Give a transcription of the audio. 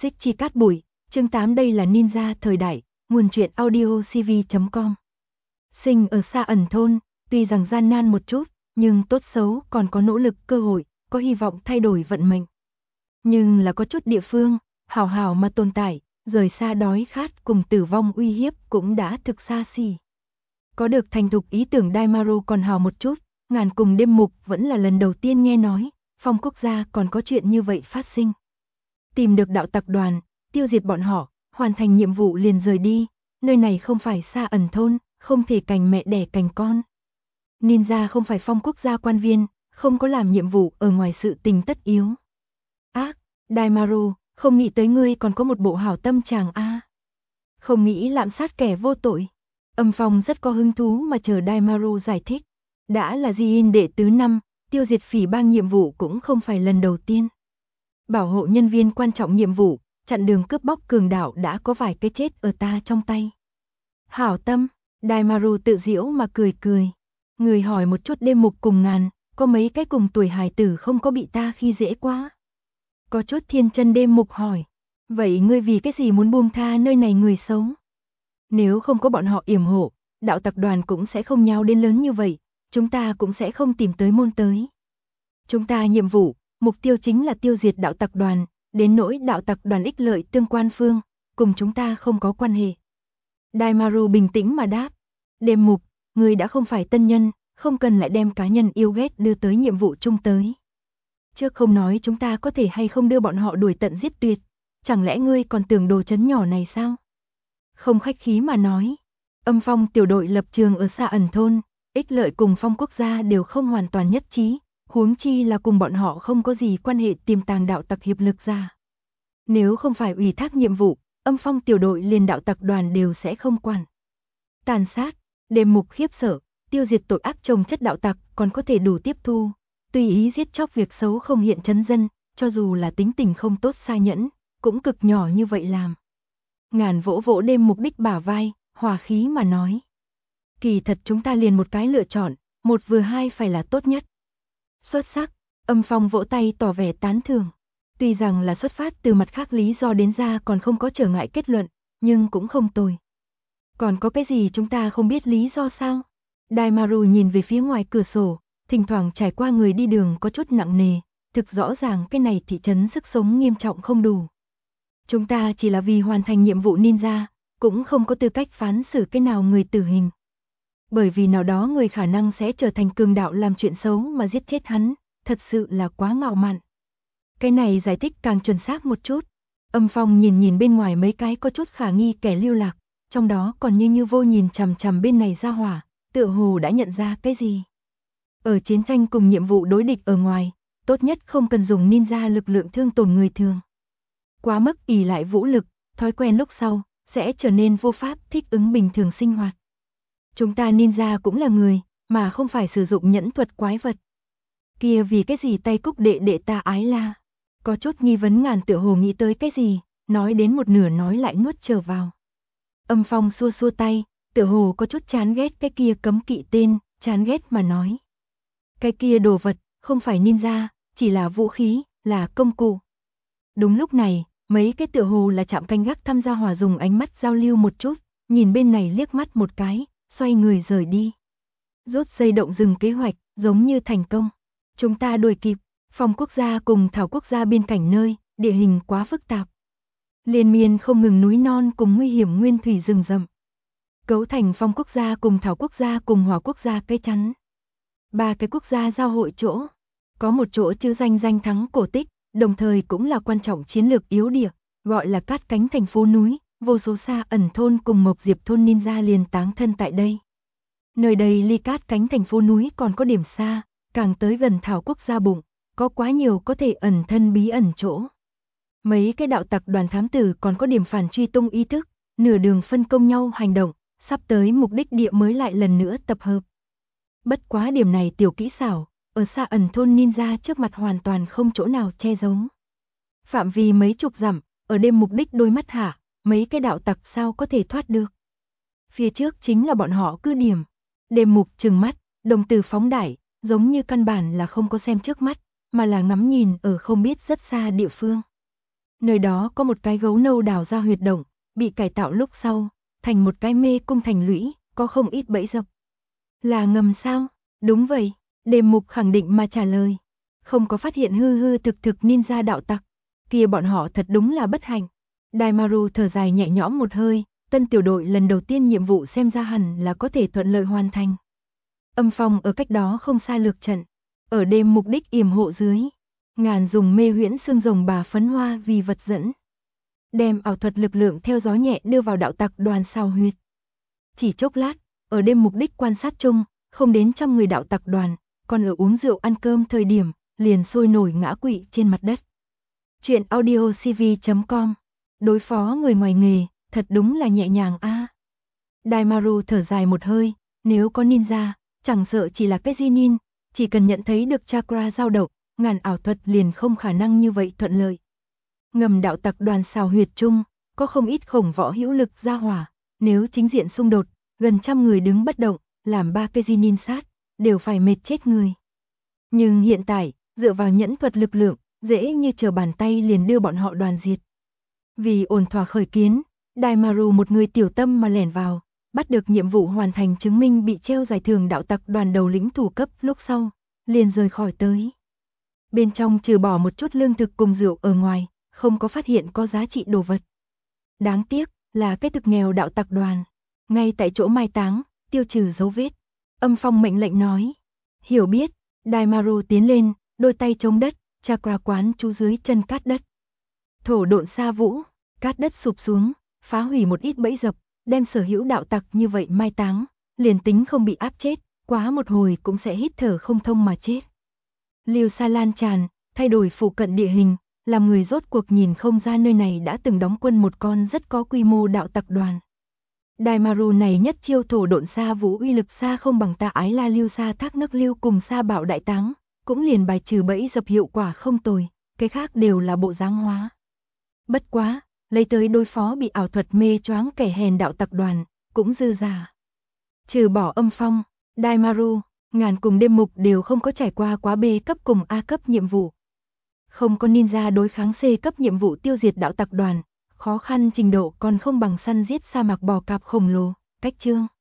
Xích chi cát bụi, chương 8 đây là ninja thời đại, nguồn truyện audio cv.com. Sinh ở xa ẩn thôn, tuy rằng gian nan một chút, nhưng tốt xấu còn có nỗ lực cơ hội, có hy vọng thay đổi vận mệnh. Nhưng là có chút địa phương, hảo hảo mà tồn tại, rời xa đói khát cùng tử vong uy hiếp cũng đã thực xa xỉ. Có được thành thục ý tưởng Daimaru còn hào một chút, ngàn cùng đêm mục vẫn là lần đầu tiên nghe nói, Phong quốc gia còn có chuyện như vậy phát sinh. Tìm được đạo tặc đoàn, tiêu diệt bọn họ, hoàn thành nhiệm vụ liền rời đi, nơi này không phải xa ẩn thôn, không thể cành mẹ đẻ cành con. Ninja không phải Phong quốc gia quan viên, không có làm nhiệm vụ ở ngoài sự tình tất yếu. Ác, Daimaru, không nghĩ tới ngươi còn có một bộ hảo tâm chàng a. Không nghĩ lạm sát kẻ vô tội. Âm Phong rất có hứng thú mà chờ Daimaru giải thích. Đã là Jiin đệ tứ năm, tiêu diệt phỉ bang nhiệm vụ cũng không phải lần đầu tiên. Bảo hộ nhân viên quan trọng nhiệm vụ, chặn đường cướp bóc cường đạo đã có vài cái chết ở ta trong tay. Hảo tâm, Daimaru tự giễu mà cười cười. Người hỏi một chút đêm mục cùng ngàn, có mấy cái cùng tuổi hài tử không có bị ta khi dễ quá. Có chút thiên chân đêm mục hỏi. Vậy ngươi vì cái gì muốn buông tha nơi này người xấu? Nếu không có bọn họ yểm hộ, đạo tặc đoàn cũng sẽ không nháo đến lớn như vậy, chúng ta cũng sẽ không tìm tới môn tới. Chúng ta nhiệm vụ, mục tiêu chính là tiêu diệt đạo tặc đoàn, đến nỗi đạo tặc đoàn ích lợi tương quan phương, cùng chúng ta không có quan hệ. Daimaru bình tĩnh mà đáp. Đêm mục, ngươi đã không phải tân nhân, không cần lại đem cá nhân yêu ghét đưa tới nhiệm vụ chung tới. Trước không nói chúng ta có thể hay không đưa bọn họ đuổi tận giết tuyệt, chẳng lẽ ngươi còn tưởng đồ chấn nhỏ này sao? Không khách khí mà nói, Âm Phong tiểu đội lập trường ở xa ẩn thôn, ích lợi cùng Phong quốc gia đều không hoàn toàn nhất trí, huống chi là cùng bọn họ không có gì quan hệ tiềm tàng đạo tặc hiệp lực ra. Nếu không phải ủy thác nhiệm vụ, Âm Phong tiểu đội liền đạo tặc đoàn đều sẽ không quản. Tàn sát, đêm mục khiếp sợ, tiêu diệt tội ác chồng chất đạo tặc còn có thể đủ tiếp thu, tùy ý giết chóc việc xấu không hiện chấn dân, cho dù là tính tình không tốt sai nhẫn, cũng cực nhỏ như vậy làm. Ngàn vỗ vỗ đêm mục đích bả vai, hòa khí mà nói. Kỳ thật chúng ta liền một cái lựa chọn, một vừa hai phải là tốt nhất. Xuất sắc, Âm Phong vỗ tay tỏ vẻ tán thưởng. Tuy rằng là xuất phát từ mặt khác lý do đến ra còn không có trở ngại kết luận, nhưng cũng không tồi. Còn có cái gì chúng ta không biết lý do sao? Daimaru nhìn về phía ngoài cửa sổ, thỉnh thoảng trải qua người đi đường có chút nặng nề, thực rõ ràng cái này thị trấn sức sống nghiêm trọng không đủ. Chúng ta chỉ là vì hoàn thành nhiệm vụ ninja, cũng không có tư cách phán xử cái nào người tử hình. Bởi vì nào đó người khả năng sẽ trở thành cường đạo làm chuyện xấu mà giết chết hắn, thật sự là quá ngạo mạn. Cái này giải thích càng chuẩn xác một chút. Âm Phong nhìn nhìn bên ngoài mấy cái có chút khả nghi kẻ lưu lạc, trong đó còn như vô nhìn chằm chằm bên này ra hỏa, tựa hồ đã nhận ra cái gì. Ở chiến tranh cùng nhiệm vụ đối địch ở ngoài, tốt nhất không cần dùng ninja lực lượng thương tổn người thường. Quá mức ỷ lại vũ lực, thói quen lúc sau, sẽ trở nên vô pháp thích ứng bình thường sinh hoạt. Chúng ta ninja cũng là người, mà không phải sử dụng nhẫn thuật quái vật. Kia vì cái gì tay cúc đệ đệ ta ái la? Có chút nghi vấn ngàn tựa hồ nghĩ tới cái gì, nói đến một nửa nói lại nuốt trở vào. Âm Phong xua xua tay, tựa hồ có chút chán ghét cái kia cấm kỵ tên, chán ghét mà nói. Cái kia đồ vật, không phải ninja, chỉ là vũ khí, là công cụ. Đúng lúc này, mấy cái tựa hồ là trạm canh gác tham gia hòa dùng ánh mắt giao lưu một chút, nhìn bên này liếc mắt một cái, xoay người rời đi. Rút dây động rừng kế hoạch, giống như thành công. Chúng ta đuổi kịp, Phong quốc gia cùng Thảo quốc gia biên cảnh nơi, địa hình quá phức tạp. Liên miên không ngừng núi non cùng nguy hiểm nguyên thủy rừng rậm. Cấu thành Phong quốc gia cùng Thảo quốc gia cùng Hòa quốc gia cái chắn. Ba cái quốc gia giao hội chỗ. Có một chỗ chữ danh thắng cổ tích, đồng thời cũng là quan trọng chiến lược yếu địa, gọi là Cát Cánh thành phố núi, vô số xa ẩn thôn cùng Mộc Diệp thôn ninja liền táng thân tại đây. Nơi đây ly Cát Cánh thành phố núi còn có điểm xa, càng tới gần Thảo quốc gia bụng, có quá nhiều có thể ẩn thân bí ẩn chỗ. Mấy cái đạo tặc đoàn thám tử còn có điểm phản truy tung ý thức, nửa đường phân công nhau hành động, sắp tới mục đích địa mới lại lần nữa tập hợp. Bất quá điểm này tiểu kỹ xảo, ở xa ẩn thôn ninja trước mặt hoàn toàn không chỗ nào che giấu. Phạm vi mấy chục dặm, ở đêm mục đích đôi mắt hạ, mấy cái đạo tặc sao có thể thoát được. Phía trước chính là bọn họ cứ điểm. Đêm mục trừng mắt, đồng tử phóng đại, giống như căn bản là không có xem trước mắt, mà là ngắm nhìn ở không biết rất xa địa phương. Nơi đó có một cái gấu nâu đào ra huyệt động, bị cải tạo lúc sau, thành một cái mê cung thành lũy, có không ít bẫy dập. Là ngầm sao? Đúng vậy, Đêm Mục khẳng định mà trả lời. Không có phát hiện hư hư thực thực ninja đạo tặc, kia bọn họ thật đúng là bất hạnh. Daimaru thở dài nhẹ nhõm một hơi, tân tiểu đội lần đầu tiên nhiệm vụ xem ra hẳn là có thể thuận lợi hoàn thành. Âm Phong ở cách đó không xa lược trận, ở Đêm Mục đích yểm hộ dưới, ngàn dùng mê huyễn xương rồng bà phấn hoa vì vật dẫn. Đem ảo thuật lực lượng theo gió nhẹ đưa vào đạo tặc đoàn sao huyệt. Chỉ chốc lát, ở Đêm Mục đích quan sát chung, không đến 100 người đạo tặc đoàn, còn ở uống rượu ăn cơm thời điểm, liền sôi nổi ngã quỵ trên mặt đất. Chuyện audio cv.com. Đối phó người ngoài nghề, thật đúng là nhẹ nhàng a. Daimaru thở dài một hơi, nếu có ninja, chẳng sợ chỉ là cái Jinin, chỉ cần nhận thấy được chakra dao động, ngàn ảo thuật liền không khả năng như vậy thuận lợi. Ngầm đạo tặc đoàn xào huyệt chung, có không ít khổng võ hữu lực ra hỏa, nếu chính diện xung đột, gần 100 người đứng bất động, làm 3 cái Jinin sát, đều phải mệt chết người. Nhưng hiện tại, dựa vào nhẫn thuật lực lượng, dễ như trở bàn tay liền đưa bọn họ đoàn diệt. Vì ổn thỏa khởi kiến, Daimaru một người tiểu tâm mà lẻn vào, bắt được nhiệm vụ hoàn thành chứng minh bị treo giải thưởng đạo tặc đoàn đầu lĩnh thủ cấp lúc sau, liền rời khỏi tới. Bên trong trừ bỏ một chút lương thực cùng rượu ở ngoài, không có phát hiện có giá trị đồ vật. Đáng tiếc là cái thực nghèo đạo tặc đoàn, ngay tại chỗ mai táng, tiêu trừ dấu vết. Âm Phong mệnh lệnh nói. Hiểu biết, Daimaru tiến lên, đôi tay chống đất, chakra quán chú dưới chân cát đất. Thổ độn sa vũ, cát đất sụp xuống, phá hủy một ít bẫy dập, đem sở hữu đạo tặc như vậy mai táng, liền tính không bị áp chết, quá một hồi cũng sẽ hít thở không thông mà chết. Lưu sa lan tràn, thay đổi phụ cận địa hình, làm người rốt cuộc nhìn không ra nơi này đã từng đóng quân một con rất có quy mô đạo tặc đoàn. Daimaru này nhất chiêu thổ độn sa vũ uy lực xa không bằng ta ái la lưu sa thác nước lưu cùng sa bạo đại táng, cũng liền bài trừ bẫy dập hiệu quả không tồi, cái khác đều là bộ dáng hóa. Bất quá, lấy tới đối phó bị ảo thuật mê choáng kẻ hèn đạo tặc đoàn, cũng dư giả. Trừ bỏ Âm Phong, Daimaru, Ngàn cùng Đêm Mục đều không có trải qua quá B cấp cùng A cấp nhiệm vụ. Không có ninja đối kháng C cấp nhiệm vụ tiêu diệt đạo tặc đoàn, khó khăn trình độ còn không bằng săn giết sa mạc bò cạp khổng lồ, cách chương.